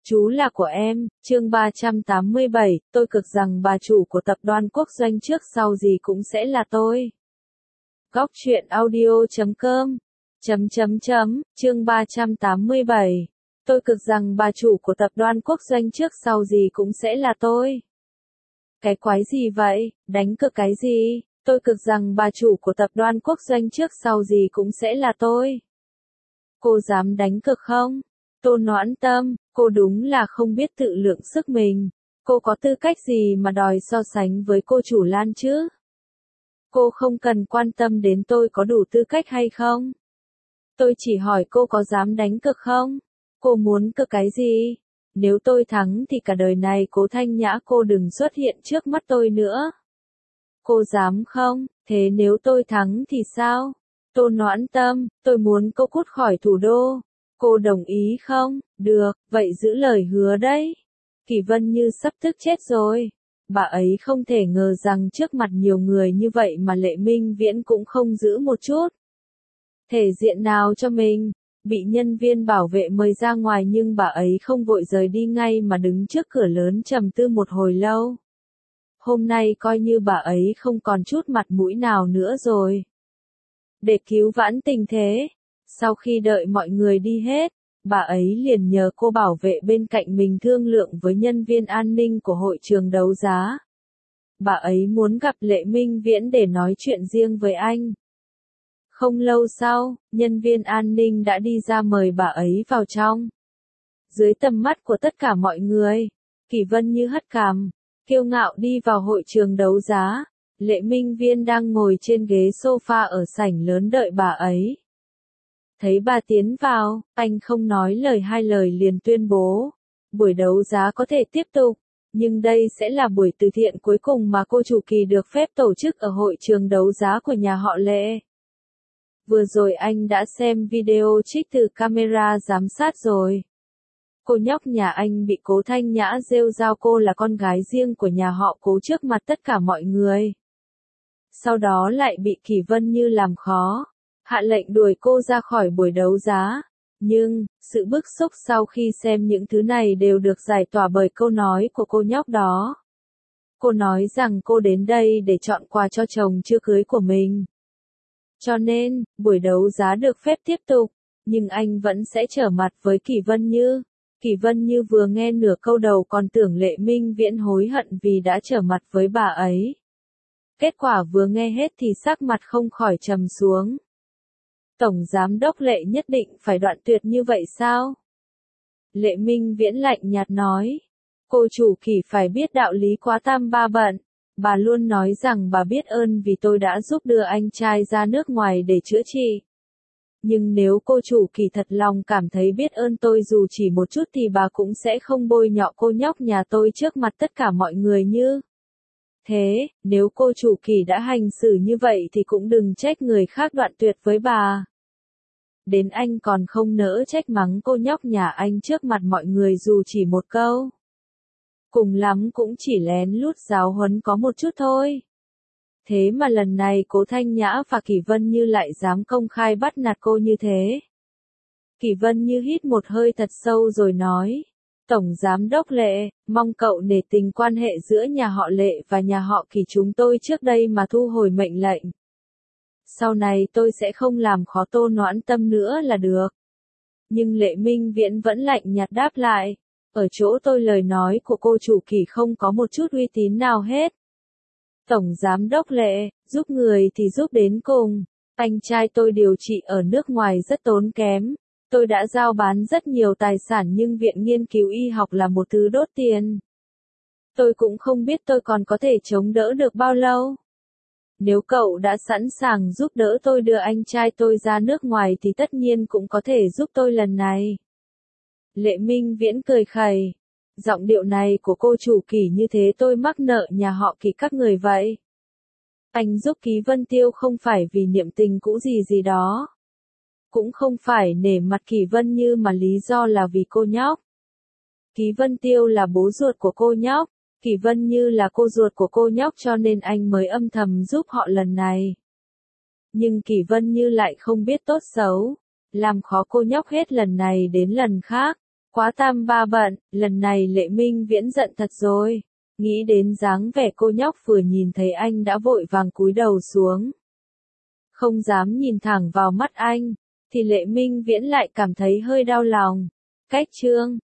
Chú là của em, chương 387, tôi cực rằng bà chủ của tập đoàn quốc doanh trước sau gì cũng sẽ là tôi. Góc truyện audio.com chương 387, tôi cực rằng bà chủ của tập đoàn quốc doanh trước sau gì cũng sẽ là tôi. Cái quái gì vậy, đánh cược cái gì, tôi cực rằng bà chủ của tập đoàn quốc doanh trước sau gì cũng sẽ là tôi. Cô dám đánh cược không? Tôn Noãn Tâm, cô đúng là không biết tự lượng sức mình. Cô có tư cách gì mà đòi so sánh với cô chủ Lan chứ? Cô không cần quan tâm đến tôi có đủ tư cách hay không. Tôi chỉ hỏi cô có dám đánh cược không? Cô muốn cược cái gì? Nếu tôi thắng thì cả đời này Cố Thanh Nhã cô đừng xuất hiện trước mắt tôi nữa. Cô dám không? Thế nếu tôi thắng thì sao? Tôn Noãn Tâm, tôi muốn cô cút khỏi thủ đô. Cô đồng ý không? Được, vậy giữ lời hứa đấy. Kỳ Vân Như sắp tức chết rồi. Bà ấy không thể ngờ rằng trước mặt nhiều người như vậy mà Lệ Minh Viễn cũng không giữ một chút thể diện nào cho mình. Bị nhân viên bảo vệ mời ra ngoài nhưng bà ấy không vội rời đi ngay mà đứng trước cửa lớn trầm tư một hồi lâu. Hôm nay coi như bà ấy không còn chút mặt mũi nào nữa rồi. Để cứu vãn tình thế, sau khi đợi mọi người đi hết, bà ấy liền nhờ cô bảo vệ bên cạnh mình thương lượng với nhân viên an ninh của hội trường đấu giá. Bà ấy muốn gặp Lệ Minh Viễn để nói chuyện riêng với anh. Không lâu sau, nhân viên an ninh đã đi ra mời bà ấy vào trong. Dưới tầm mắt của tất cả mọi người, Kỳ Vân Như hất cằm, kiêu ngạo đi vào hội trường đấu giá. Lệ Minh Viễn đang ngồi trên ghế sofa ở sảnh lớn đợi bà ấy. Thấy bà tiến vào, anh không nói lời hai lời liền tuyên bố. Buổi đấu giá có thể tiếp tục, nhưng đây sẽ là buổi từ thiện cuối cùng mà cô chủ Kỳ được phép tổ chức ở hội trường đấu giá của nhà họ Lệ. Vừa rồi anh đã xem video trích từ camera giám sát rồi. Cô nhóc nhà anh bị Cố Thanh Nhã rêu rao cô là con gái riêng của nhà họ Cố trước mặt tất cả mọi người. Sau đó lại bị Kỳ Vân Như làm khó, hạ lệnh đuổi cô ra khỏi buổi đấu giá. Nhưng, sự bức xúc sau khi xem những thứ này đều được giải tỏa bởi câu nói của cô nhóc đó. Cô nói rằng cô đến đây để chọn quà cho chồng chưa cưới của mình. Cho nên, buổi đấu giá được phép tiếp tục, nhưng anh vẫn sẽ trở mặt với Kỳ Vân Như. Kỳ Vân Như vừa nghe nửa câu đầu còn tưởng Lệ Minh Viễn hối hận vì đã trở mặt với bà ấy. Kết quả vừa nghe hết thì sắc mặt không khỏi trầm xuống. Tổng giám đốc Lệ nhất định phải đoạn tuyệt như vậy sao? Lệ Minh Viễn lạnh nhạt nói. Cô chủ Kỳ phải biết đạo lý quá tam ba bận. Bà luôn nói rằng bà biết ơn vì tôi đã giúp đưa anh trai ra nước ngoài để chữa trị. Nhưng nếu cô chủ Kỳ thật lòng cảm thấy biết ơn tôi dù chỉ một chút thì bà cũng sẽ không bôi nhọ cô nhóc nhà tôi trước mặt tất cả mọi người như. Thế, nếu cô chủ Kỳ đã hành xử như vậy thì cũng đừng trách người khác đoạn tuyệt với bà. Đến anh còn không nỡ trách mắng cô nhóc nhà anh trước mặt mọi người dù chỉ một câu. Cùng lắm cũng chỉ lén lút giáo huấn có một chút thôi. Thế mà lần này Cố Thanh Nhã và Kỳ Vân Như lại dám công khai bắt nạt cô như thế. Kỳ Vân Như hít một hơi thật sâu rồi nói. Tổng giám đốc Lệ, mong cậu nể tình quan hệ giữa nhà họ Lệ và nhà họ Kỳ chúng tôi trước đây mà thu hồi mệnh lệnh. Sau này tôi sẽ không làm khó Tôn Noãn Tâm nữa là được. Nhưng Lệ Minh Viễn vẫn lạnh nhạt đáp lại. Ở chỗ tôi lời nói của cô chủ Kỳ không có một chút uy tín nào hết. Tổng giám đốc Lệ, giúp người thì giúp đến cùng. Anh trai tôi điều trị ở nước ngoài rất tốn kém. Tôi đã giao bán rất nhiều tài sản nhưng viện nghiên cứu y học là một thứ đốt tiền. Tôi cũng không biết tôi còn có thể chống đỡ được bao lâu. Nếu cậu đã sẵn sàng giúp đỡ tôi đưa anh trai tôi ra nước ngoài thì tất nhiên cũng có thể giúp tôi lần này. Lệ Minh Viễn cười khẩy. Giọng điệu này của cô chủ Kỳ như thế tôi mắc nợ nhà họ Kỳ các người vậy. Anh giúp Ký Vân Tiêu không phải vì niệm tình cũ gì gì đó. Cũng không phải nể mặt Kỳ Vân Như mà lý do là vì cô nhóc. Ký Vân Tiêu là bố ruột của cô nhóc. Kỳ Vân Như là cô ruột của cô nhóc cho nên anh mới âm thầm giúp họ lần này. Nhưng Kỳ Vân Như lại không biết tốt xấu. Làm khó cô nhóc hết lần này đến lần khác. Quá tam ba bận, lần này Lệ Minh Viễn giận thật rồi. Nghĩ đến dáng vẻ cô nhóc vừa nhìn thấy anh đã vội vàng cúi đầu xuống. Không dám nhìn thẳng vào mắt anh, thì Lệ Minh Viễn lại cảm thấy hơi đau lòng. Cách chương